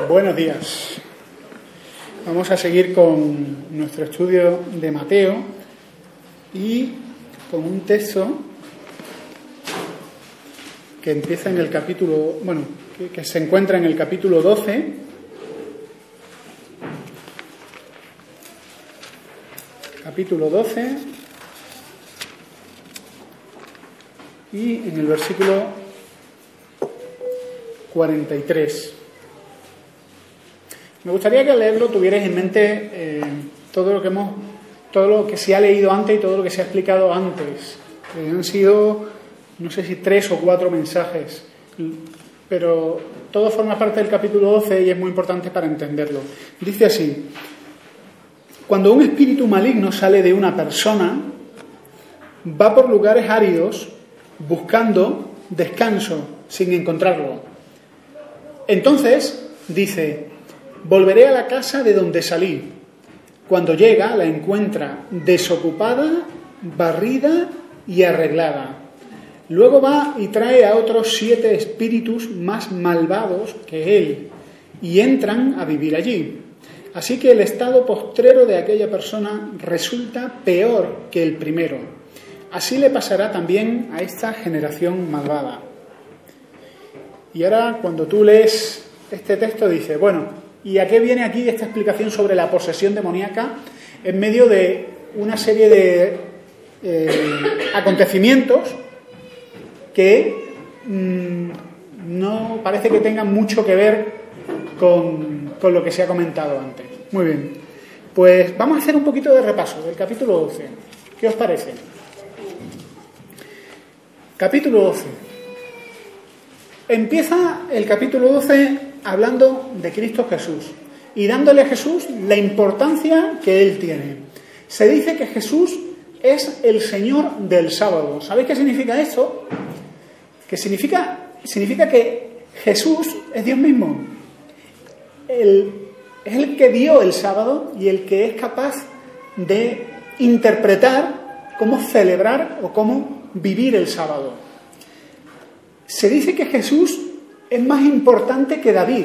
Buenos días. Vamos a seguir con nuestro estudio de Mateo y con un texto que empieza en el capítulo, que se encuentra en el capítulo 12. Capítulo 12 y en el versículo 43. Me gustaría que al leerlo tuvierais en mente todo lo que se ha leído antes y todo lo que se ha explicado antes. Han sido, no sé si 3 o 4 mensajes, pero todo forma parte del capítulo 12 y es muy importante para entenderlo. Dice así: cuando un espíritu maligno sale de una persona, va por lugares áridos buscando descanso sin encontrarlo. Entonces dice: volveré a la casa de donde salí. Cuando llega, la encuentra desocupada, barrida y arreglada. Luego va y trae a otros 7 espíritus más malvados que él y entran a vivir allí. Así que el estado postrero de aquella persona resulta peor que el primero. Así le pasará también a esta generación malvada. Y ahora, cuando tú lees este texto, dices, ¿y a qué viene aquí esta explicación sobre la posesión demoníaca en medio de una serie de acontecimientos que no parece que tengan mucho que ver con lo que se ha comentado antes? Muy bien, pues vamos a hacer un poquito de repaso del capítulo 12. ¿Qué os parece? Capítulo 12. Empieza el capítulo 12 hablando de Cristo Jesús y dándole a Jesús la importancia que Él tiene. Se dice que Jesús es el Señor del sábado. ¿Sabéis qué significa esto? Que significa que Jesús es Dios mismo. Es el que dio el sábado y el que es capaz de interpretar cómo celebrar o cómo vivir el sábado. Se dice que Jesús es más importante que David,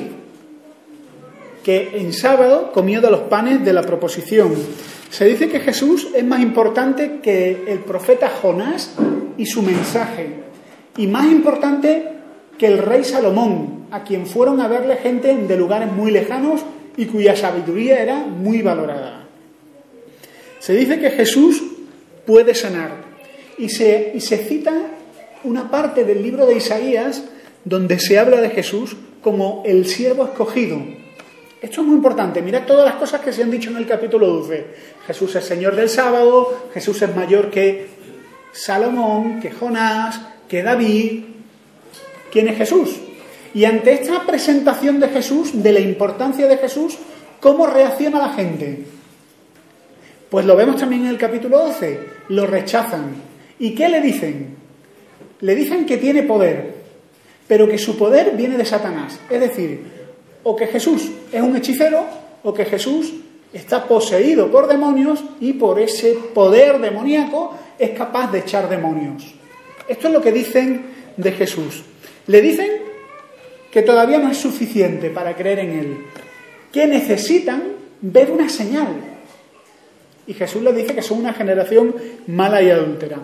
que en sábado comió de los panes de la proposición. Se dice que Jesús es más importante que el profeta Jonás y su mensaje, y más importante que el rey Salomón, a quien fueron a verle gente de lugares muy lejanos y cuya sabiduría era muy valorada. Se dice que Jesús puede sanar, y se cita una parte del libro de Isaías donde se habla de Jesús como el siervo escogido. Esto es muy importante. Mirad todas las cosas que se han dicho en el capítulo 12. Jesús es Señor del sábado, Jesús es mayor que Salomón, que Jonás, que David. ¿Quién es Jesús? Y ante esta presentación de Jesús, de la importancia de Jesús, ¿cómo reacciona la gente? Pues lo vemos también en el capítulo 12. Lo rechazan. ¿Y qué le dicen? Le dicen que tiene poder, pero que su poder viene de Satanás. Es decir, o que Jesús es un hechicero, o que Jesús está poseído por demonios y por ese poder demoníaco es capaz de echar demonios. Esto es lo que dicen de Jesús. Le dicen que todavía no es suficiente para creer en Él, que necesitan ver una señal. Y Jesús les dice que son una generación mala y adúltera.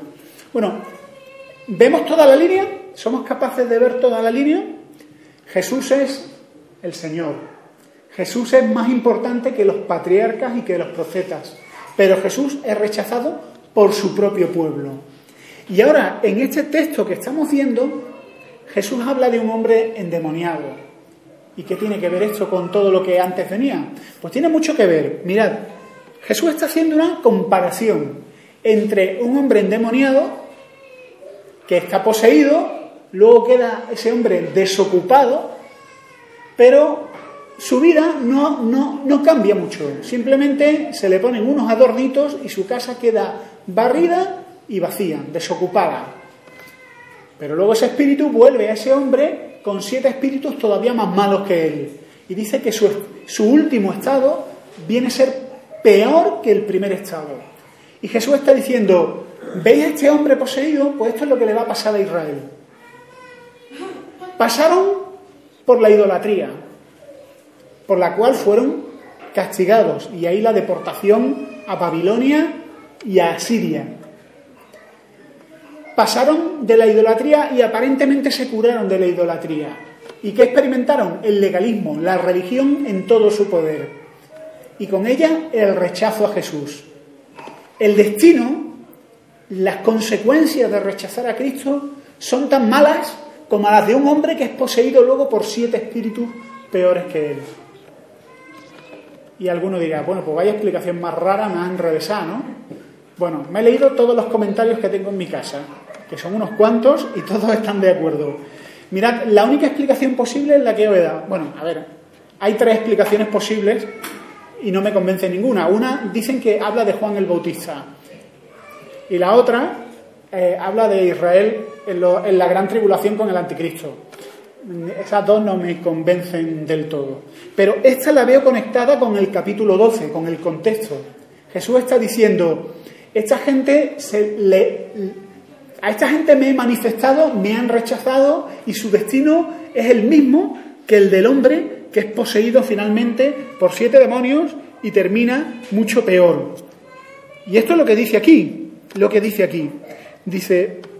¿Vemos toda la línea? ¿Somos capaces de ver toda la línea? Jesús es el Señor. Jesús es más importante que los patriarcas y que los profetas. Pero Jesús es rechazado por su propio pueblo. Y ahora, en este texto que estamos viendo, Jesús habla de un hombre endemoniado. ¿Y qué tiene que ver esto con todo lo que antes venía? Pues tiene mucho que ver. Mirad, Jesús está haciendo una comparación entre un hombre endemoniado que está poseído, luego queda ese hombre desocupado, pero su vida no cambia mucho. Simplemente se le ponen unos adornitos y su casa queda barrida y vacía, desocupada. Pero luego ese espíritu vuelve a ese hombre con 7 espíritus todavía más malos que él. Y dice que su último estado viene a ser peor que el primer estado. Y Jesús está diciendo: ¿veis a este hombre poseído? Pues esto es lo que le va a pasar a Israel. Pasaron por la idolatría, por la cual fueron castigados, y ahí la deportación a Babilonia y a Asiria. Pasaron de la idolatría y aparentemente se curaron de la idolatría. ¿Y qué experimentaron? El legalismo, la religión en todo su poder. Y con ella el rechazo a Jesús. El destino, las consecuencias de rechazar a Cristo son tan malas como las de un hombre que es poseído luego por 7 espíritus peores que él. Y alguno dirá, bueno, pues vaya explicación más rara, más enrevesada, ¿no? Bueno, me he leído todos los comentarios que tengo en mi casa, que son unos cuantos y todos están de acuerdo. Mirad, la única explicación posible es la que os he dado. Bueno, a ver, hay 3 explicaciones posibles y no me convence ninguna. Una, dicen que habla de Juan el Bautista. Y la otra, habla de Israel en la gran tribulación con el anticristo. Esas 2 no me convencen del todo. Pero esta la veo conectada con el capítulo 12, con el contexto. Jesús está diciendo, a esta gente me he manifestado, me han rechazado y su destino es el mismo que el del hombre que es poseído finalmente por 7 demonios y termina mucho peor. Y esto es lo que dice aquí. Dice,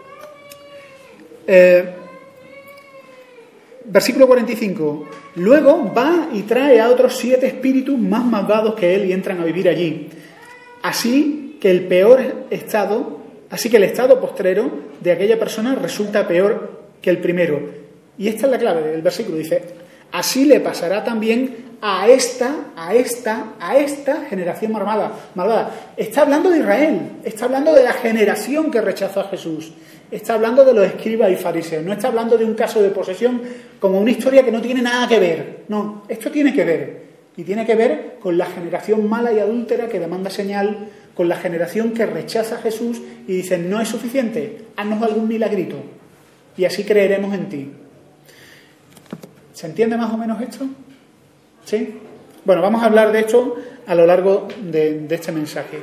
versículo 45, luego va y trae a otros 7 espíritus más malvados que él y entran a vivir allí. Así que el estado postrero de aquella persona resulta peor que el primero. Y esta es la clave del versículo, dice, así le pasará también a esta generación malvada. Está hablando de Israel, está hablando de la generación que rechazó a Jesús, está hablando de los escribas y fariseos, no está hablando de un caso de posesión como una historia que no tiene nada que ver. No, esto tiene que ver, y tiene que ver con la generación mala y adúltera que demanda señal, con la generación que rechaza a Jesús y dice, no es suficiente, haznos algún milagrito y así creeremos en ti. ¿Se entiende más o menos esto? ¿Sí? Bueno, vamos a hablar de esto a lo largo de este mensaje.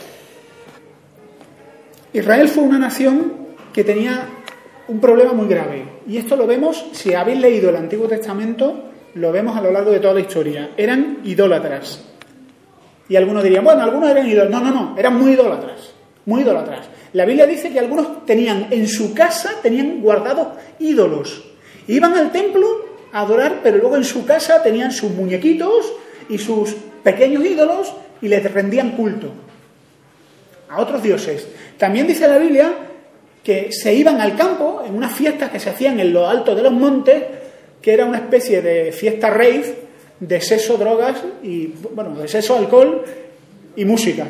Israel fue una nación que tenía un problema muy grave. Y esto lo vemos, si habéis leído el Antiguo Testamento, lo vemos a lo largo de toda la historia. Eran idólatras. Y algunos dirían, bueno, algunos eran idólatras. No, eran muy idólatras. Muy idólatras. La Biblia dice que algunos tenían en su casa, tenían guardados ídolos. Iban al templo a adorar, pero luego en su casa tenían sus muñequitos y sus pequeños ídolos y les rendían culto a otros dioses. También dice la Biblia que se iban al campo en unas fiestas que se hacían en lo alto de los montes, que era una especie de fiesta rave de sexo, drogas y, bueno, de sexo, alcohol y música.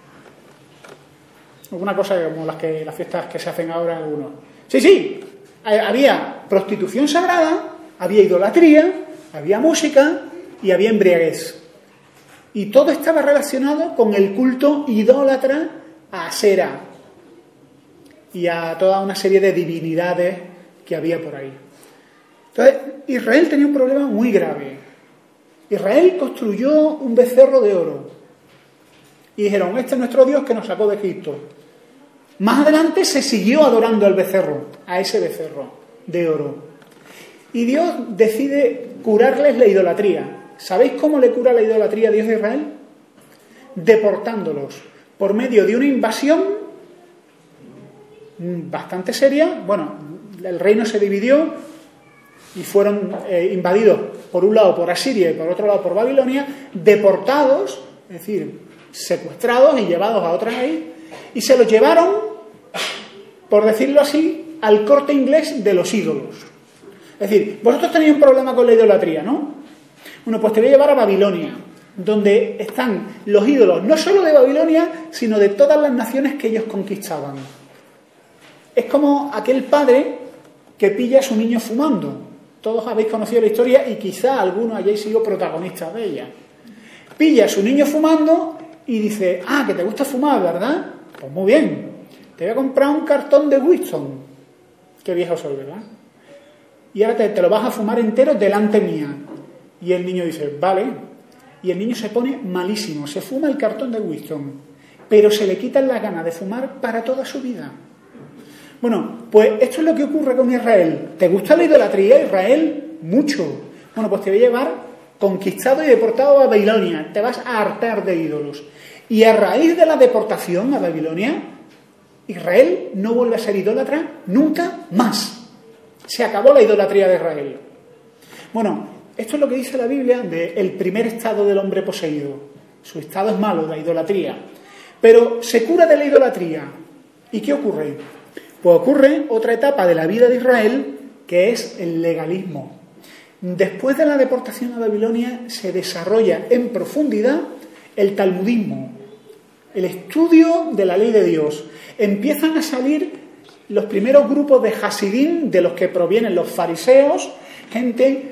Alguna cosa como las fiestas que se hacen ahora algunos. Sí, había prostitución sagrada, había idolatría, había música y había embriaguez. Y todo estaba relacionado con el culto idólatra a Asera y a toda una serie de divinidades que había por ahí. Entonces, Israel tenía un problema muy grave. Israel construyó un becerro de oro. Y dijeron, este es nuestro Dios que nos sacó de Egipto. Más adelante se siguió adorando al becerro, a ese becerro de oro. Y Dios decide curarles la idolatría. ¿Sabéis cómo le cura la idolatría a Dios de Israel? Deportándolos por medio de una invasión bastante seria. Bueno, el reino se dividió y fueron invadidos por un lado por Asiria y por otro lado por Babilonia, deportados, es decir, secuestrados y llevados a otras ahí, y se los llevaron, por decirlo así, al Corte Inglés de los ídolos. Es decir, vosotros tenéis un problema con la idolatría, ¿no? Bueno, pues te voy a llevar a Babilonia, donde están los ídolos, no solo de Babilonia, sino de todas las naciones que ellos conquistaban. Es como aquel padre que pilla a su niño fumando. Todos habéis conocido la historia y quizá algunos hayáis sido protagonistas de ella. Pilla a su niño fumando y dice, que te gusta fumar, ¿verdad? Pues muy bien, te voy a comprar un cartón de Winston. Qué viejo soy, ¿verdad? Y ahora te lo vas a fumar entero delante mía. Y el niño dice, vale. Y el niño se pone malísimo, se fuma el cartón de Winston, pero se le quitan las ganas de fumar para toda su vida. Bueno, pues esto es lo que ocurre con Israel. ¿Te gusta la idolatría, Israel? Mucho. Bueno, pues te voy a llevar conquistado y deportado a Babilonia, te vas a hartar de ídolos. Y a raíz de la deportación a Babilonia, Israel no vuelve a ser idólatra nunca más. Se acabó la idolatría de Israel. Bueno, esto es lo que dice la Biblia del primer estado del hombre poseído. Su estado es malo, la idolatría. Pero se cura de la idolatría. ¿Y qué ocurre? Pues ocurre otra etapa de la vida de Israel, que es el legalismo. Después de la deportación a Babilonia se desarrolla en profundidad el talmudismo, el estudio de la ley de Dios. Empiezan a salir los primeros grupos de Hasidim, de los que provienen los fariseos, gente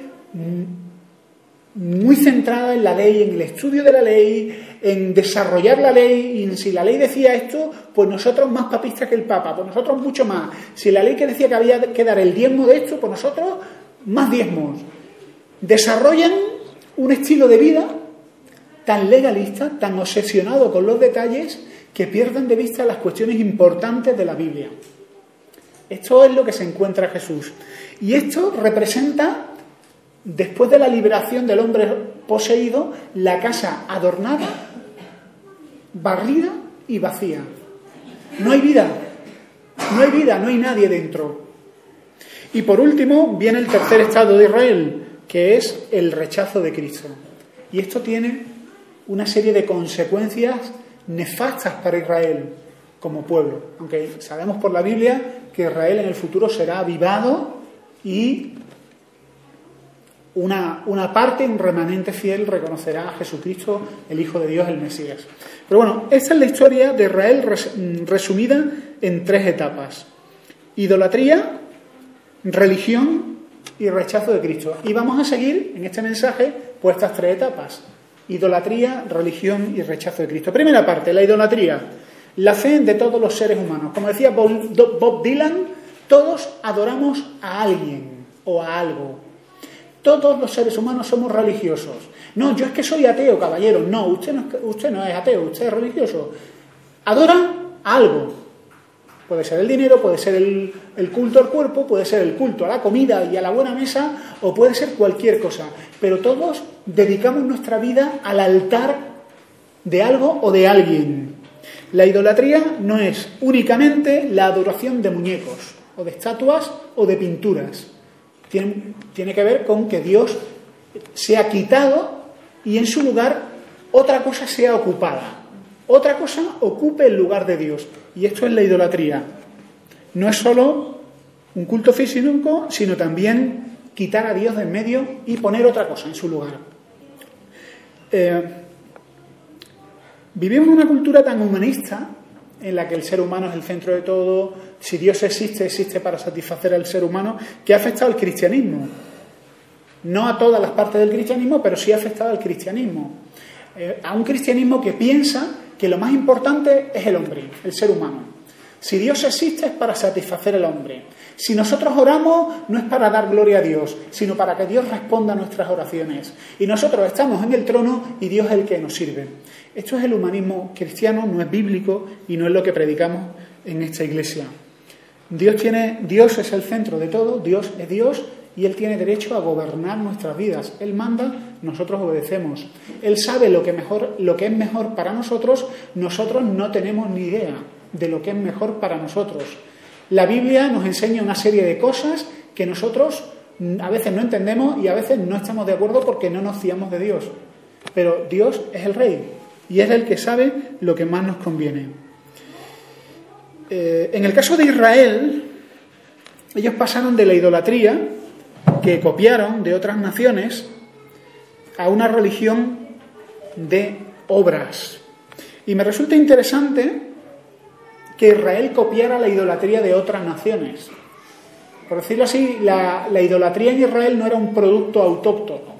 muy centrada en la ley, en el estudio de la ley, en desarrollar la ley, y si la ley decía esto, pues nosotros más papistas que el Papa, pues nosotros mucho más. Si la ley que decía que había que dar el diezmo de esto, pues nosotros más diezmos. Desarrollan un estilo de vida tan legalista, tan obsesionado con los detalles, que pierden de vista las cuestiones importantes de la Biblia. Esto es lo que se encuentra Jesús. Y esto representa, después de la liberación del hombre poseído, la casa adornada, barrida y vacía. No hay vida, no hay nadie dentro. Y por último viene el tercer estado de Israel, que es el rechazo de Cristo. Y esto tiene una serie de consecuencias nefastas para Israel como pueblo. Aunque sabemos por la Biblia que Israel en el futuro será avivado y una parte, un remanente fiel, reconocerá a Jesucristo, el Hijo de Dios, el Mesías. Pero bueno, esta es la historia de Israel resumida en 3 etapas: idolatría, religión y rechazo de Cristo. Y vamos a seguir en este mensaje pues estas 3 etapas: idolatría, religión y rechazo de Cristo. Primera parte, la idolatría, la fe de todos los seres humanos. Como decía Bob Dylan, todos adoramos a alguien o a algo. Todos los seres humanos somos religiosos. No, yo es que soy ateo, caballero. No, usted no es ateo, usted es religioso. Adora a algo. Puede ser el dinero, puede ser el culto al cuerpo, puede ser el culto a la comida y a la buena mesa, o puede ser cualquier cosa. Pero todos dedicamos nuestra vida al altar de algo o de alguien. La idolatría no es únicamente la adoración de muñecos, o de estatuas, o de pinturas. Tiene que ver con que Dios se ha quitado y en su lugar otra cosa sea ocupada. Otra cosa ocupe el lugar de Dios. Y esto es la idolatría. No es solo un culto físico, sino también quitar a Dios de en medio y poner otra cosa en su lugar. Vivimos en una cultura tan humanista, en la que el ser humano es el centro de todo. Si Dios existe para satisfacer al ser humano, que ha afectado al cristianismo. No a todas las partes del cristianismo, pero sí ha afectado al cristianismo. A un cristianismo que piensa que lo más importante es el hombre, el ser humano. Si Dios existe es para satisfacer al hombre. Si nosotros oramos no es para dar gloria a Dios, sino para que Dios responda a nuestras oraciones. Y nosotros estamos en el trono y Dios es el que nos sirve. Esto es el humanismo cristiano, no es bíblico y no es lo que predicamos en esta iglesia. Dios es el centro de todo, Dios es Dios y Él tiene derecho a gobernar nuestras vidas. Él manda, nosotros obedecemos. Él sabe lo que es mejor para nosotros no tenemos ni idea de lo que es mejor para nosotros. La Biblia nos enseña una serie de cosas que nosotros a veces no entendemos y a veces no estamos de acuerdo porque no nos fiamos de Dios. Pero Dios es el Rey y es el que sabe lo que más nos conviene. En el caso de Israel, ellos pasaron de la idolatría, que copiaron de otras naciones, a una religión de obras. Y me resulta interesante que Israel copiara la idolatría de otras naciones. Por decirlo así, la idolatría en Israel no era un producto autóctono.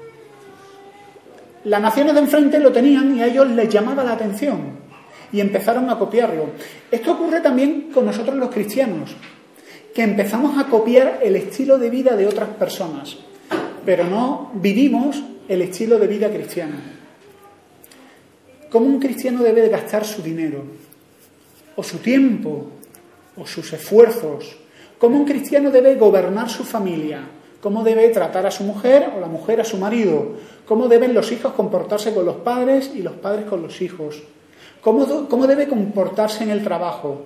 Las naciones de enfrente lo tenían y a ellos les llamaba la atención y empezaron a copiarlo. Esto ocurre también con nosotros los cristianos, que empezamos a copiar el estilo de vida de otras personas, pero no vivimos el estilo de vida cristiano. ¿Cómo un cristiano debe de gastar su dinero, o su tiempo, o sus esfuerzos? ¿Cómo un cristiano debe gobernar su familia? cómo debe tratar a su mujer o la mujer a su marido, cómo deben los hijos comportarse con los padres y los padres con los hijos, cómo debe comportarse en el trabajo.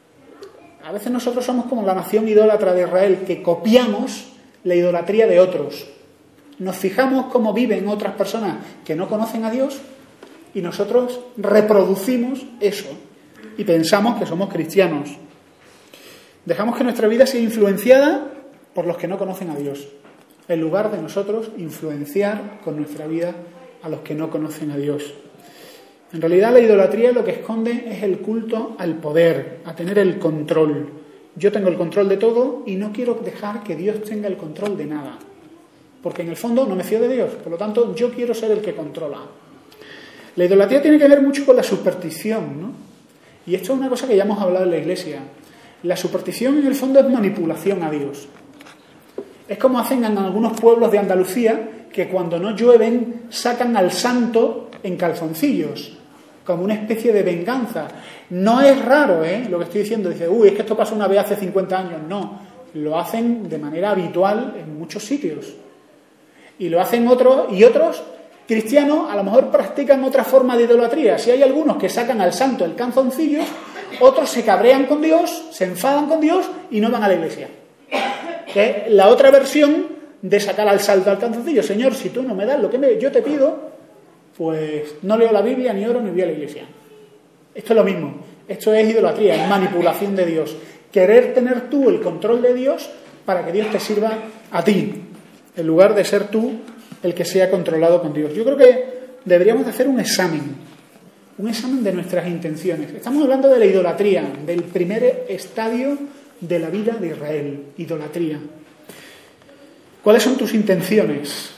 A veces nosotros somos como la nación idólatra de Israel, que copiamos la idolatría de otros. Nos fijamos cómo viven otras personas que no conocen a Dios y nosotros reproducimos eso y pensamos que somos cristianos. Dejamos que nuestra vida sea influenciada por los que no conocen a Dios, en lugar de nosotros influenciar con nuestra vida a los que no conocen a Dios. En realidad la idolatría lo que esconde es el culto al poder, a tener el control. Yo tengo el control de todo y no quiero dejar que Dios tenga el control de nada, porque en el fondo no me fío de Dios, por lo tanto yo quiero ser el que controla. La idolatría tiene que ver mucho con la superstición, ¿no? Y esto es una cosa que ya hemos hablado en la Iglesia. La superstición en el fondo es manipulación a Dios. Es como hacen en algunos pueblos de Andalucía, que cuando no llueven sacan al santo en calzoncillos, como una especie de venganza. No es raro, lo que estoy diciendo. Dice, es que esto pasó una vez hace 50 años. No, lo hacen de manera habitual en muchos sitios. Y lo hacen otros, y otros cristianos a lo mejor practican otra forma de idolatría. Si hay algunos que sacan al santo el calzoncillo, otros se cabrean con Dios, se enfadan con Dios y no van a la iglesia. Que es la otra versión de sacar al santo al calzoncillo. Señor, si tú no me das lo que yo te pido, pues no leo la Biblia, ni oro, ni voy a la iglesia. Esto es lo mismo. Esto es idolatría, es manipulación de Dios. Querer tener tú el control de Dios para que Dios te sirva a ti, en lugar de ser tú el que sea controlado con Dios. Yo creo que deberíamos de hacer un examen de nuestras intenciones. Estamos hablando de la idolatría, del primer estadio de la vida de Israel, idolatría. ¿Cuáles son tus intenciones?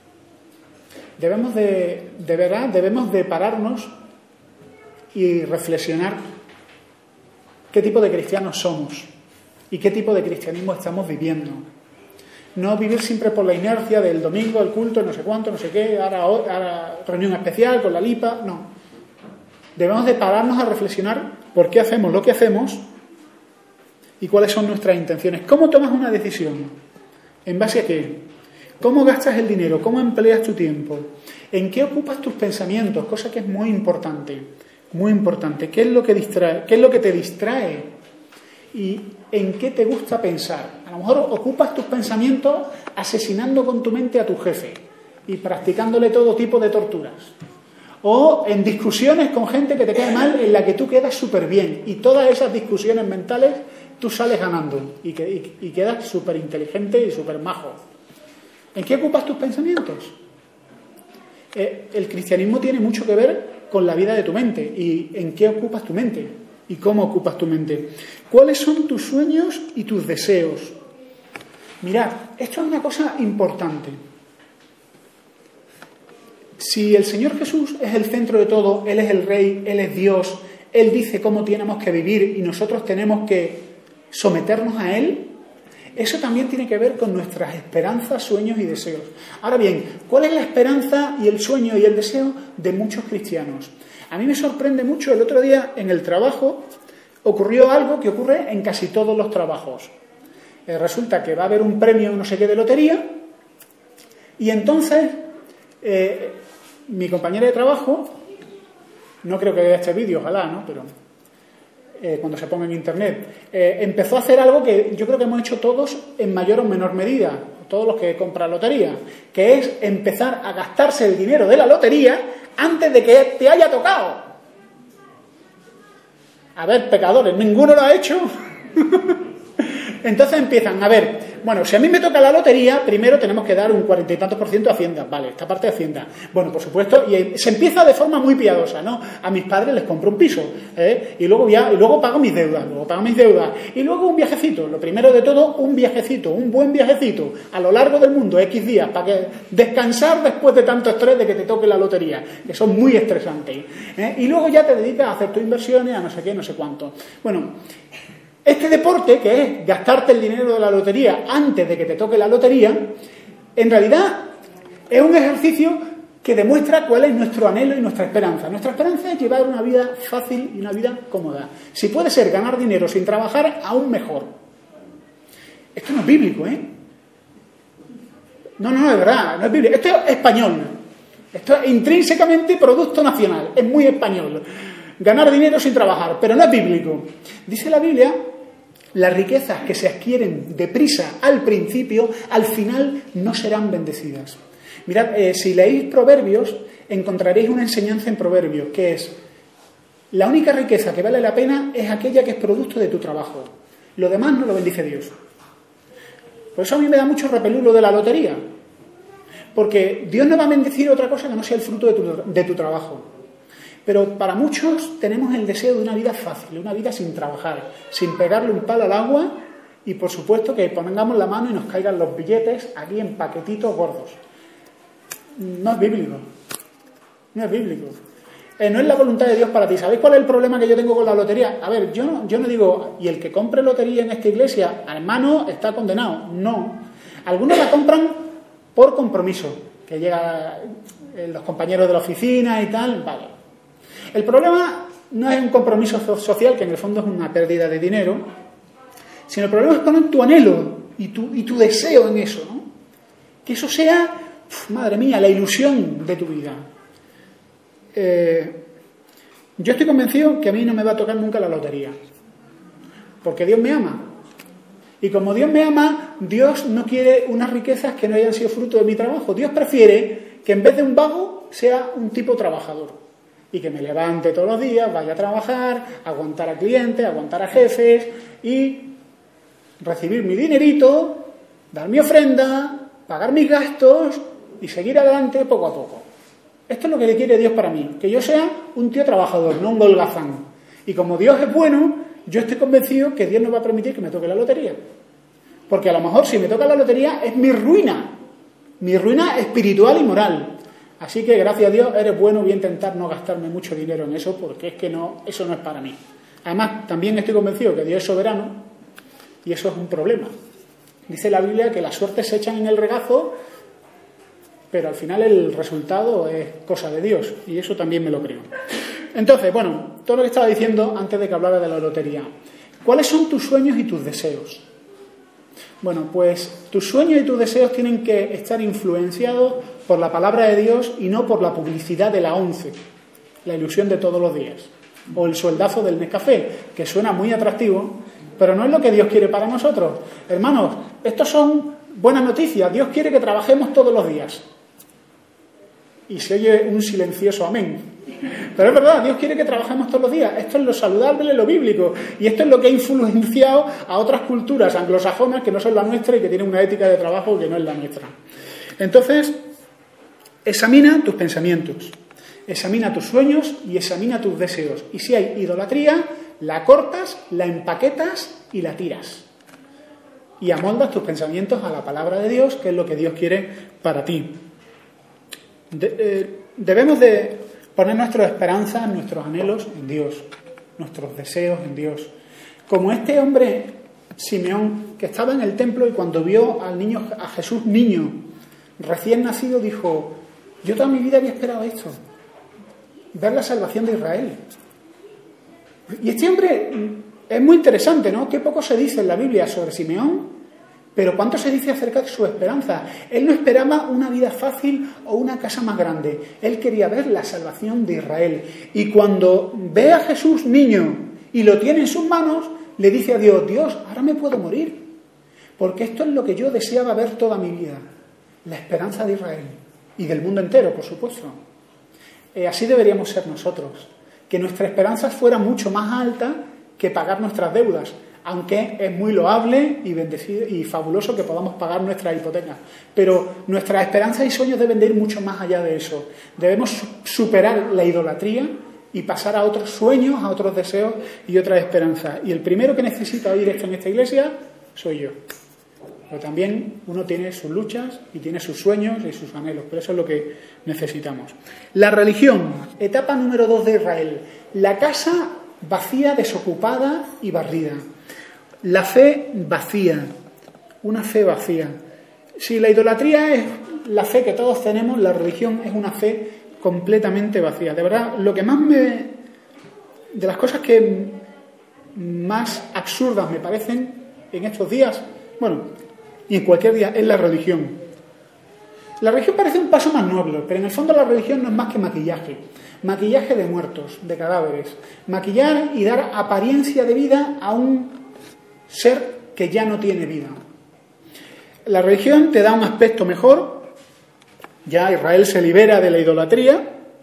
Debemos de pararnos y reflexionar qué tipo de cristianos somos y qué tipo de cristianismo estamos viviendo. No vivir siempre por la inercia del domingo, el culto, no sé cuánto, no sé qué, ahora reunión especial con la lipa, no. Debemos de pararnos a reflexionar por qué hacemos lo que hacemos y cuáles son nuestras intenciones. ¿Cómo tomas una decisión? ¿En base a qué? ¿Cómo gastas el dinero? ¿Cómo empleas tu tiempo? ¿En qué ocupas tus pensamientos? Cosa que es muy importante, muy importante. ¿Qué es lo que distrae? ¿Qué es lo que te distrae? ¿Y en qué te gusta pensar? A lo mejor ocupas tus pensamientos asesinando con tu mente a tu jefe y practicándole todo tipo de torturas. O en discusiones con gente que te cae mal, en la que tú quedas súper bien. Y todas esas discusiones mentales tú sales ganando y quedas súper inteligente y súper majo. ¿En qué ocupas tus pensamientos? El cristianismo tiene mucho que ver con la vida de tu mente y en qué ocupas tu mente y cómo ocupas tu mente. ¿Cuáles son tus sueños y tus deseos? Mirad, esto es una cosa importante. Si el Señor Jesús es el centro de todo, Él es el Rey, Él es Dios, Él dice cómo tenemos que vivir y nosotros tenemos que someternos a Él, eso también tiene que ver con nuestras esperanzas, sueños y deseos. Ahora bien, ¿cuál es la esperanza y el sueño y el deseo de muchos cristianos? A mí me sorprende mucho, el otro día en el trabajo ocurrió algo que ocurre en casi todos los trabajos. Resulta que va a haber un premio no sé qué de lotería y entonces mi compañera de trabajo, no creo que vea este vídeo, ojalá, ¿no? Pero cuando se ponga en internet, empezó a hacer algo que yo creo que hemos hecho todos en mayor o menor medida, todos los que compran lotería, que es empezar a gastarse el dinero de la lotería antes de que te haya tocado. A ver, pecadores, ninguno lo ha hecho. Entonces empiezan, a ver, bueno, si a mí me toca la lotería, primero tenemos que dar un 40 y tantos % a Hacienda, vale, esta parte de Hacienda. Bueno, por supuesto, y se empieza de forma muy piadosa, ¿no? A mis padres les compro un piso, y luego pago mis deudas, y luego un viajecito, lo primero de todo, un viajecito, un buen viajecito, a lo largo del mundo, X días, para que descansar después de tanto estrés de que te toque la lotería, que son muy estresantes, y luego ya te dedicas a hacer tus inversiones, a no sé qué, no sé cuánto. Bueno, este deporte, que es gastarte el dinero de la lotería antes de que te toque la lotería, en realidad es un ejercicio que demuestra cuál es nuestro anhelo y nuestra esperanza. Nuestra esperanza es llevar una vida fácil y una vida cómoda. Si puede ser ganar dinero sin trabajar, aún mejor. Esto no es bíblico, ¿eh? No, es verdad, no es bíblico. Esto es español. Esto es intrínsecamente producto nacional. Es muy español. Ganar dinero sin trabajar, pero no es bíblico. Dice la Biblia, las riquezas que se adquieren deprisa al principio, al final no serán bendecidas. Mirad, si leéis Proverbios, encontraréis una enseñanza en Proverbios, que es: la única riqueza que vale la pena es aquella que es producto de tu trabajo. Lo demás no lo bendice Dios. Por eso a mí me da mucho repelulo de la lotería. Porque Dios no va a bendecir otra cosa que no sea el fruto de tu trabajo. Pero para muchos tenemos el deseo de una vida fácil, una vida sin trabajar, sin pegarle un palo al agua y, por supuesto, que pongamos la mano y nos caigan los billetes aquí en paquetitos gordos. No es bíblico. No es bíblico. No es la voluntad de Dios para ti. ¿Sabéis cuál es el problema que yo tengo con la lotería? A ver, yo no digo, y el que compre lotería en esta iglesia, hermano, está condenado. No. Algunos la compran por compromiso, que llegan los compañeros de la oficina y tal, vale. El problema no es un compromiso social, que en el fondo es una pérdida de dinero, sino el problema es poner tu anhelo y tu deseo en eso, ¿no? Que eso sea, madre mía, la ilusión de tu vida. Yo estoy convencido que a mí no me va a tocar nunca la lotería, porque Dios me ama. Y como Dios me ama, Dios no quiere unas riquezas que no hayan sido fruto de mi trabajo. Dios prefiere que en vez de un vago sea un tipo trabajador. Y que me levante todos los días, vaya a trabajar, aguantar a clientes, aguantar a jefes y recibir mi dinerito, dar mi ofrenda, pagar mis gastos y seguir adelante poco a poco. Esto es lo que le quiere Dios para mí, que yo sea un tío trabajador, no un holgazán. Y como Dios es bueno, yo estoy convencido que Dios no va a permitir que me toque la lotería. Porque a lo mejor si me toca la lotería es mi ruina espiritual y moral. Así que gracias a Dios eres bueno, voy a intentar no gastarme mucho dinero en eso, porque es que no, eso no es para mí. Además, también estoy convencido que Dios es soberano y eso es un problema. Dice la Biblia que las suertes se echan en el regazo, pero al final el resultado es cosa de Dios, y eso también me lo creo. Entonces, bueno, todo lo que estaba diciendo antes de que hablara de la lotería. ¿Cuáles son tus sueños y tus deseos? Bueno, pues tus sueños y tus deseos tienen que estar influenciados por la palabra de Dios y no por la publicidad de la ONCE, la ilusión de todos los días, o el sueldazo del Nescafé, que suena muy atractivo, pero no es lo que Dios quiere para nosotros. Hermanos, estos son buenas noticias. Dios quiere que trabajemos todos los días. Y se oye un silencioso amén. Pero es verdad, Dios quiere que trabajemos todos los días. Esto es lo saludable, lo bíblico. Y esto es lo que ha influenciado a otras culturas anglosajonas que no son la nuestra y que tienen una ética de trabajo que no es la nuestra. Entonces, examina tus pensamientos, examina tus sueños y examina tus deseos. Y si hay idolatría, la cortas, la empaquetas y la tiras. Y amoldas tus pensamientos a la palabra de Dios, que es lo que Dios quiere para ti. Debemos de poner nuestras esperanzas, nuestros anhelos en Dios, nuestros deseos en Dios. Como este hombre, Simeón, que estaba en el templo y cuando vio a Jesús niño, recién nacido, dijo: yo toda mi vida había esperado esto, ver la salvación de Israel. Y este hombre es muy interesante, ¿no? Qué poco se dice en la Biblia sobre Simeón, pero cuánto se dice acerca de su esperanza. Él no esperaba una vida fácil o una casa más grande. Él quería ver la salvación de Israel. Y cuando ve a Jesús niño y lo tiene en sus manos, le dice a Dios: Dios, ahora me puedo morir, porque esto es lo que yo deseaba ver toda mi vida, la esperanza de Israel y del mundo entero, por supuesto. Así deberíamos ser nosotros, que nuestra esperanza fuera mucho más alta que pagar nuestras deudas, aunque es muy loable y bendecido y fabuloso que podamos pagar nuestras hipotecas. Pero nuestras esperanzas y sueños deben de ir mucho más allá de eso. Debemos superar la idolatría y pasar a otros sueños, a otros deseos y otras esperanzas. Y el primero que necesita oír esto en esta iglesia soy yo. Pero también uno tiene sus luchas y tiene sus sueños y sus anhelos. Pero eso es lo que necesitamos. La religión, etapa número 2 de Israel. La casa vacía, desocupada y barrida. La fe vacía, una fe vacía. Si la idolatría es la fe que todos tenemos, la religión es una fe completamente vacía. De verdad, lo que más de las cosas que más absurdas me parecen en estos días, bueno, y en cualquier día, es la religión. La religión parece un paso más noble, pero en el fondo la religión no es más que maquillaje. Maquillaje de muertos, de cadáveres. Maquillar y dar apariencia de vida a un ser que ya no tiene vida. La religión te da un aspecto mejor. Ya Israel se libera de la idolatría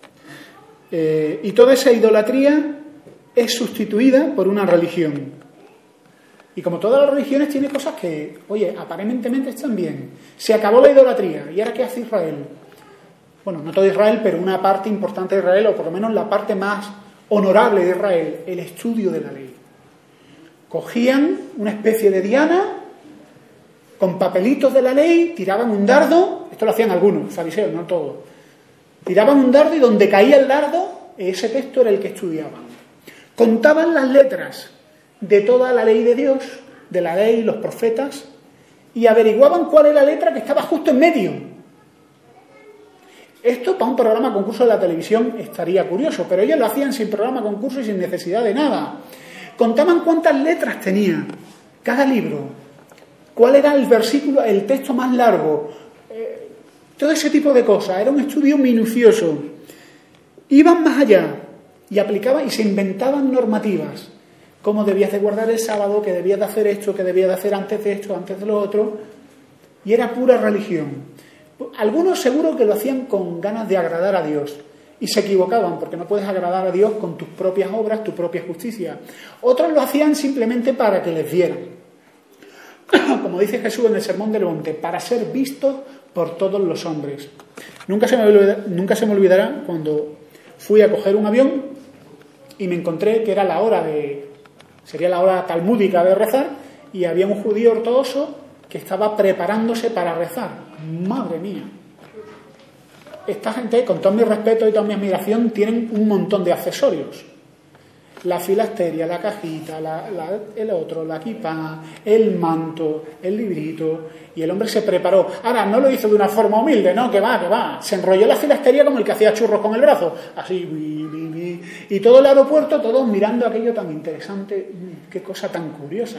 y toda esa idolatría es sustituida por una religión. Y como todas las religiones tiene cosas que, oye, aparentemente están bien. Se acabó la idolatría. ¿Y ahora qué hace Israel? Bueno, no todo Israel, pero una parte importante de Israel, o por lo menos la parte más honorable de Israel, el estudio de la ley. Cogían una especie de diana con papelitos de la ley, tiraban un dardo, esto lo hacían algunos, fariseos, no todos, tiraban un dardo y donde caía el dardo, ese texto era el que estudiaban. Contaban las letras de toda la ley de Dios, de la ley, los profetas, y averiguaban cuál era la letra que estaba justo en medio. Esto para un programa concurso de la televisión estaría curioso, pero ellos lo hacían sin programa concurso y sin necesidad de nada. Contaban cuántas letras tenía cada libro, cuál era el versículo, el texto más largo, todo ese tipo de cosas. Era un estudio minucioso. Iban más allá y aplicaban y se inventaban normativas. Cómo debías de guardar el sábado, que debías de hacer esto, que debías de hacer antes de esto, antes de lo otro. Y era pura religión. Algunos seguro que lo hacían con ganas de agradar a Dios. Y se equivocaban, porque no puedes agradar a Dios con tus propias obras, tu propia justicia. Otros lo hacían simplemente para que les vieran. Como dice Jesús en el Sermón del Monte, para ser vistos por todos los hombres. Nunca se me olvidará cuando fui a coger un avión y me encontré que era sería la hora talmúdica de rezar, y había un judío ortodoxo que estaba preparándose para rezar. ¡Madre mía! Esta gente, con todo mi respeto y toda mi admiración, tienen un montón de accesorios. La filasteria, la cajita, el otro, la kipá, el manto, el librito, y el hombre se preparó. Ahora, no lo hizo de una forma humilde, no, que va. Se enrolló la filasteria como el que hacía churros con el brazo, así, y todo el aeropuerto, todos mirando aquello tan interesante. Qué cosa tan curiosa,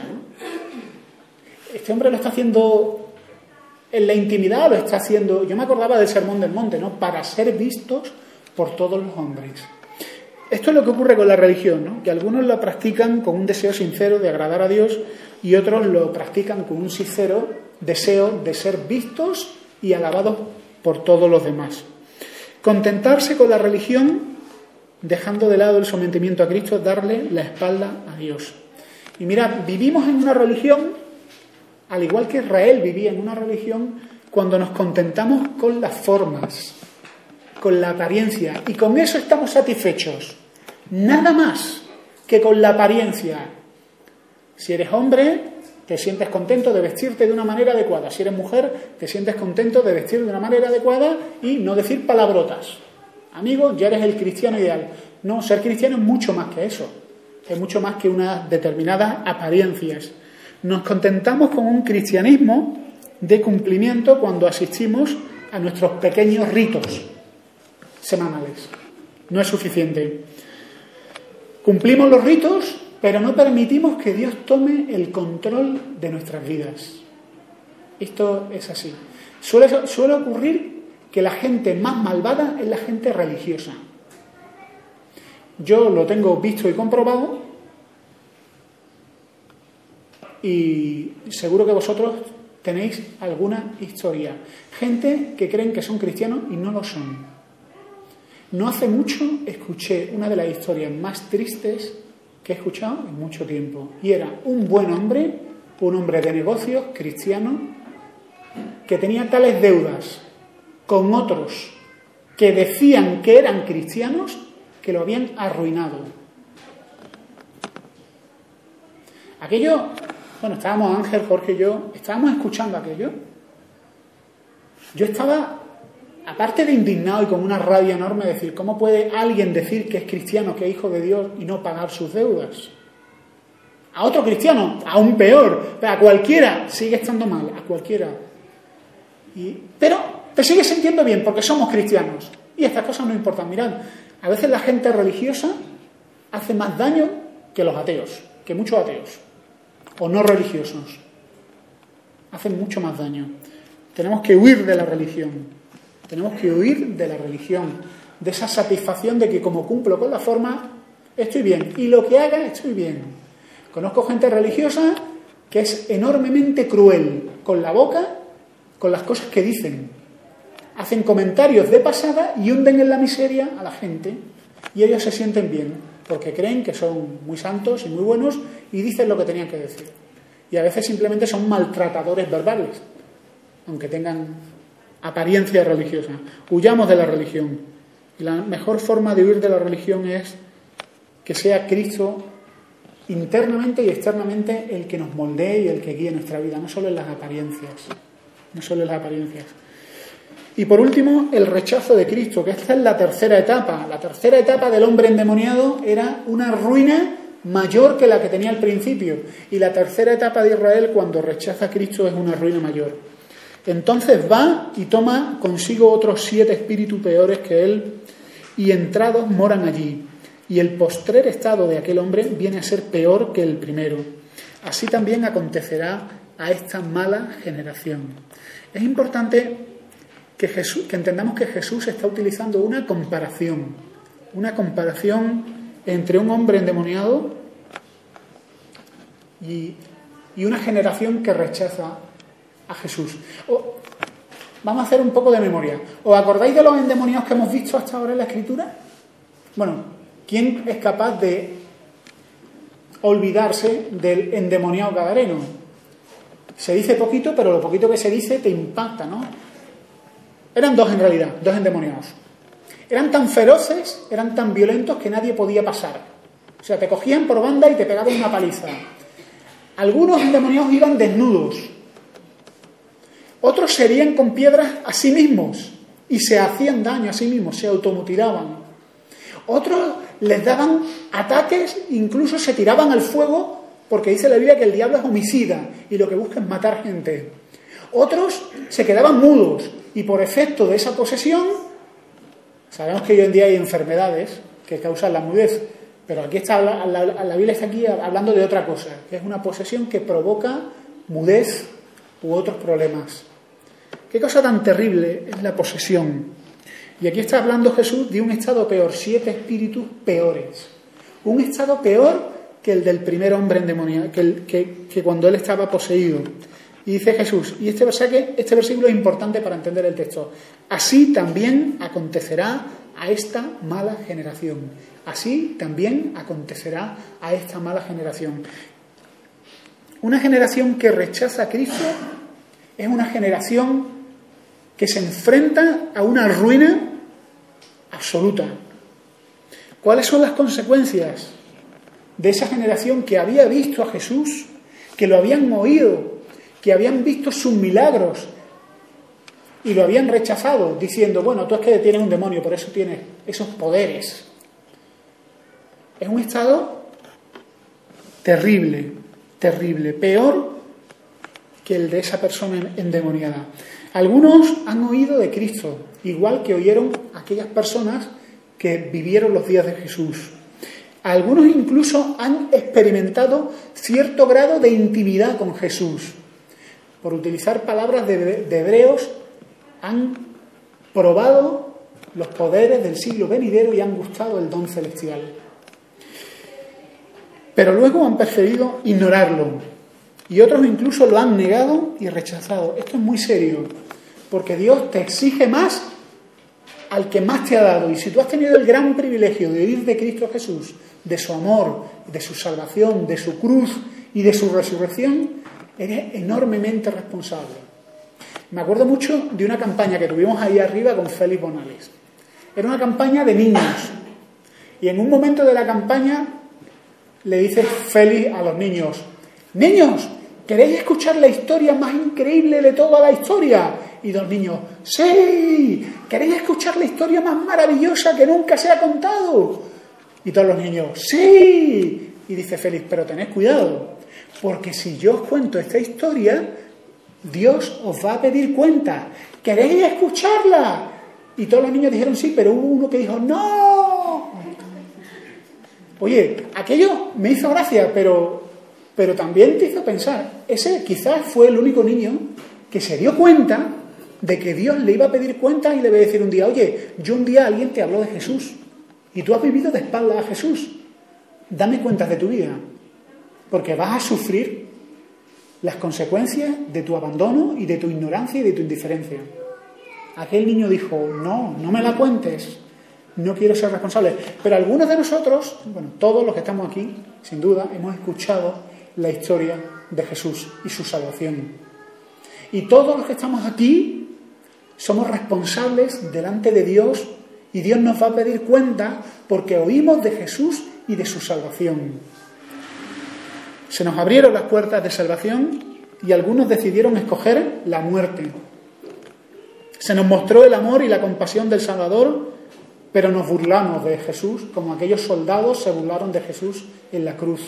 ¿no? Este hombre lo está haciendo en la intimidad, lo está haciendo, yo me acordaba del Sermón del Monte, ¿no? Para ser vistos por todos los hombres. Esto es lo que ocurre con la religión, ¿no? Que algunos la practican con un deseo sincero de agradar a Dios y otros lo practican con un sincero deseo de ser vistos y alabados por todos los demás. Contentarse con la religión, dejando de lado el sometimiento a Cristo, darle la espalda a Dios. Y mirad, vivimos en una religión, al igual que Israel vivía en una religión, cuando nos contentamos con las formas, con la apariencia, y con eso estamos satisfechos. Nada más que con la apariencia. Si eres hombre, te sientes contento de vestirte de una manera adecuada. Si eres mujer, te sientes contento de vestir de una manera adecuada y no decir palabrotas. Amigo, ya eres el cristiano ideal. No, ser cristiano es mucho más que eso. Es mucho más que unas determinadas apariencias. Nos contentamos con un cristianismo de cumplimiento cuando asistimos a nuestros pequeños ritos semanales. No es suficiente. Cumplimos los ritos, pero no permitimos que Dios tome el control de nuestras vidas. Esto es así. Suele ocurrir que la gente más malvada es la gente religiosa. Yo lo tengo visto y comprobado, y seguro que vosotros tenéis alguna historia. Gente que creen que son cristianos y no lo son. No hace mucho escuché una de las historias más tristes que he escuchado en mucho tiempo. Y era un buen hombre, un hombre de negocios, cristiano, que tenía tales deudas con otros que decían que eran cristianos que lo habían arruinado. Aquello, bueno, estábamos Ángel, Jorge y yo, estábamos escuchando aquello. Yo estaba, aparte de indignado y con una rabia enorme, decir, ¿cómo puede alguien decir que es cristiano, que es hijo de Dios y no pagar sus deudas? A otro cristiano, aún peor, a cualquiera sigue estando mal, a cualquiera. Pero te sigues sintiendo bien porque somos cristianos y estas cosas no importan. Mirad, a veces la gente religiosa hace más daño que los ateos, que muchos ateos o no religiosos. Hacen mucho más daño. Tenemos que huir de la religión. Tenemos que huir de la religión, de esa satisfacción de que como cumplo con la forma, estoy bien. Y lo que haga, estoy bien. Conozco gente religiosa que es enormemente cruel con la boca, con las cosas que dicen. Hacen comentarios de pasada y hunden en la miseria a la gente. Y ellos se sienten bien, porque creen que son muy santos y muy buenos y dicen lo que tenían que decir. Y a veces simplemente son maltratadores verbales, aunque tengan apariencia religiosa. Huyamos de la religión. Y la mejor forma de huir de la religión es que sea Cristo internamente y externamente el que nos moldee y el que guíe nuestra vida, no solo en las apariencias. No solo en las apariencias. Y por último, el rechazo de Cristo, que esta es la tercera etapa. La tercera etapa del hombre endemoniado era una ruina mayor que la que tenía al principio. Y la tercera etapa de Israel, cuando rechaza a Cristo, es una ruina mayor. Entonces va y toma consigo otros 7 espíritus peores que él, y entrados moran allí. Y el postrer estado de aquel hombre viene a ser peor que el primero. Así también acontecerá a esta mala generación. Es importante que entendamos que Jesús está utilizando una comparación entre un hombre endemoniado y una generación que rechaza a Jesús. Vamos a hacer un poco de memoria. ¿Os acordáis de los endemoniados que hemos visto hasta ahora en la Escritura? Bueno, ¿quién es capaz de olvidarse del endemoniado gadareno? Se dice poquito, pero lo poquito que se dice te impacta, ¿no? Eran 2 en realidad, 2 endemoniados. Eran tan feroces, eran tan violentos que nadie podía pasar. O sea, te cogían por banda y te pegaban una paliza. Algunos endemoniados iban desnudos. Otros se herían con piedras a sí mismos y se hacían daño a sí mismos, se automutilaban. Otros les daban ataques, incluso se tiraban al fuego, porque dice la Biblia que el diablo es homicida y lo que busca es matar gente. Otros se quedaban mudos y por efecto de esa posesión, sabemos que hoy en día hay enfermedades que causan la mudez, pero aquí está la Biblia está aquí hablando de otra cosa, que es una posesión que provoca mudez u otros problemas. Qué cosa tan terrible es la posesión. Y aquí está hablando Jesús de un estado peor, 7 espíritus peores. Un estado peor que el del primer hombre endemoniado, que cuando él estaba poseído. Y dice Jesús, y este versículo es importante para entender el texto: así también acontecerá a esta mala generación. Así también acontecerá a esta mala generación. Una generación que rechaza a Cristo es una generación que se enfrenta a una ruina absoluta. ¿Cuáles son las consecuencias de esa generación que había visto a Jesús, que lo habían oído, que habían visto sus milagros y lo habían rechazado, diciendo, bueno, tú es que tienes un demonio, por eso tienes esos poderes? Es un estado terrible, terrible, peor que el de esa persona endemoniada. Algunos han oído de Cristo, igual que oyeron aquellas personas que vivieron los días de Jesús. Algunos incluso han experimentado cierto grado de intimidad con Jesús. Por utilizar palabras de Hebreos, han probado los poderes del siglo venidero y han gustado el don celestial. Pero luego han preferido ignorarlo. Y otros incluso lo han negado y rechazado. Esto es muy serio, porque Dios te exige más al que más te ha dado. Y si tú has tenido el gran privilegio de oír de Cristo Jesús, de su amor, de su salvación, de su cruz y de su resurrección, eres enormemente responsable. Me acuerdo mucho de una campaña que tuvimos ahí arriba con Félix Bonales. Era una campaña de niños. Y en un momento de la campaña le dice Félix a los niños: niños, ¿queréis escuchar la historia más increíble de toda la historia? Y los niños: ¡sí! ¿Queréis escuchar la historia más maravillosa que nunca se ha contado? Y todos los niños: ¡sí! Y dice Félix: pero tened cuidado, porque si yo os cuento esta historia, Dios os va a pedir cuenta. ¿Queréis escucharla? Y todos los niños dijeron sí, pero hubo uno que dijo ¡no! Oye, aquello me hizo gracia, pero también te hizo pensar. Ese quizás fue el único niño que se dio cuenta de que Dios le iba a pedir cuentas y le iba a decir un día, oye, yo un día alguien te habló de Jesús y tú has vivido de espaldas a Jesús. Dame cuentas de tu vida, porque vas a sufrir las consecuencias de tu abandono y de tu ignorancia y de tu indiferencia. Aquel niño dijo, no me la cuentes, no quiero ser responsable. Pero algunos de nosotros, bueno, todos los que estamos aquí, sin duda, hemos escuchado la historia de Jesús y su salvación. Y todos los que estamos aquí somos responsables delante de Dios y Dios nos va a pedir cuenta porque oímos de Jesús y de su salvación. Se nos abrieron las puertas de salvación y algunos decidieron escoger la muerte. Se nos mostró el amor y la compasión del Salvador, pero nos burlamos de Jesús, como aquellos soldados se burlaron de Jesús en la cruz.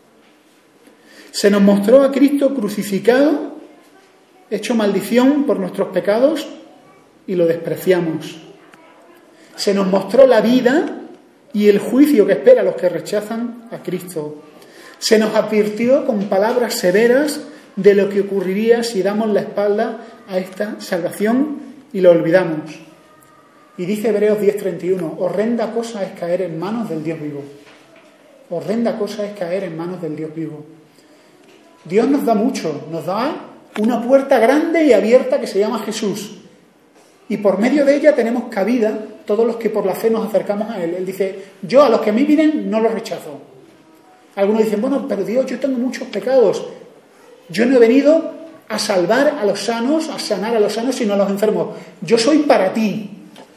Se nos mostró a Cristo crucificado, hecho maldición por nuestros pecados, y lo despreciamos. Se nos mostró la vida y el juicio que espera a los que rechazan a Cristo. Se nos advirtió con palabras severas de lo que ocurriría si damos la espalda a esta salvación y lo olvidamos. Y dice Hebreos 10:31, horrenda cosa es caer en manos del Dios vivo. Horrenda cosa es caer en manos del Dios vivo. Dios nos da mucho, nos da una puerta grande y abierta que se llama Jesús. Y por medio de ella tenemos cabida todos los que por la fe nos acercamos a Él. Él dice, yo a los que a mí vienen no los rechazo. Algunos dicen, bueno, pero Dios, yo tengo muchos pecados. Yo no he venido a salvar a los sanos, a sanar a los sanos, sino a los enfermos. Yo soy para ti.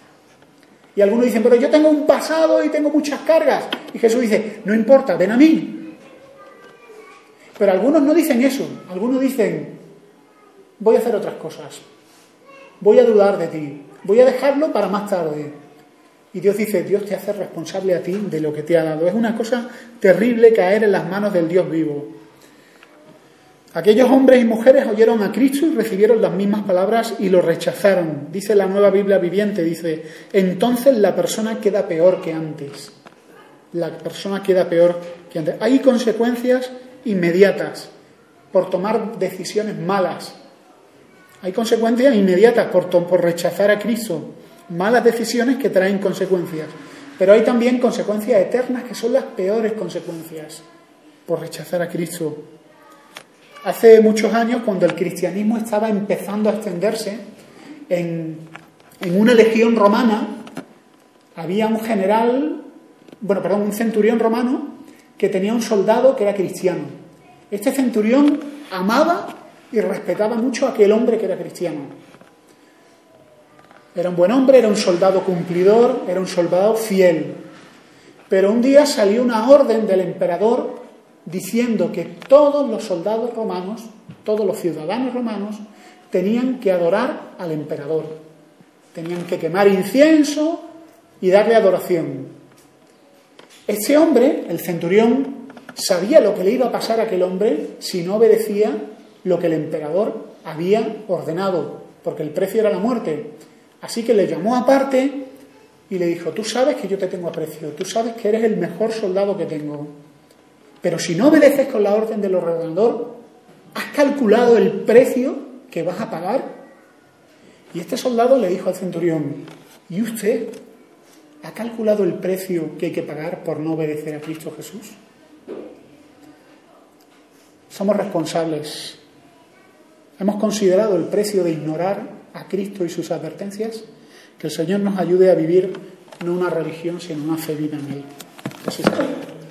Y algunos dicen, pero yo tengo un pasado y tengo muchas cargas. Y Jesús dice, no importa, ven a mí. Pero algunos no dicen eso. Algunos dicen, voy a hacer otras cosas. Voy a dudar de ti. Voy a dejarlo para más tarde. Y Dios dice, Dios te hace responsable a ti de lo que te ha dado. Es una cosa terrible caer en las manos del Dios vivo. Aquellos hombres y mujeres oyeron a Cristo y recibieron las mismas palabras y lo rechazaron. Dice la Nueva Biblia Viviente, dice, entonces la persona queda peor que antes. La persona queda peor que antes. Hay consecuencias inmediatas por tomar decisiones malas. Hay consecuencias inmediatas por rechazar a Cristo. Malas decisiones que traen consecuencias. Pero hay también consecuencias eternas que son las peores consecuencias por rechazar a Cristo. Hace muchos años, cuando el cristianismo estaba empezando a extenderse, en una legión romana había un centurión romano que tenía un soldado que era cristiano. Este centurión amaba y respetaba mucho a aquel hombre que era cristiano. Era un buen hombre, era un soldado cumplidor, era un soldado fiel. Pero un día salió una orden del emperador diciendo que todos los soldados romanos, todos los ciudadanos romanos, tenían que adorar al emperador. Tenían que quemar incienso y darle adoración. Este hombre, el centurión, sabía lo que le iba a pasar a aquel hombre si no obedecía lo que el emperador había ordenado, porque el precio era la muerte. Así que le llamó aparte y le dijo, tú sabes que yo te tengo aprecio, tú sabes que eres el mejor soldado que tengo, pero si no obedeces con la orden del ordenador, ¿has calculado el precio que vas a pagar? Y este soldado le dijo al centurión, ¿y usted ha calculado el precio que hay que pagar por no obedecer a Cristo Jesús? Somos responsables. ¿Hemos considerado el precio de ignorar a Cristo y sus advertencias? Que el Señor nos ayude a vivir no una religión, sino una fe viva en Él. Así sea.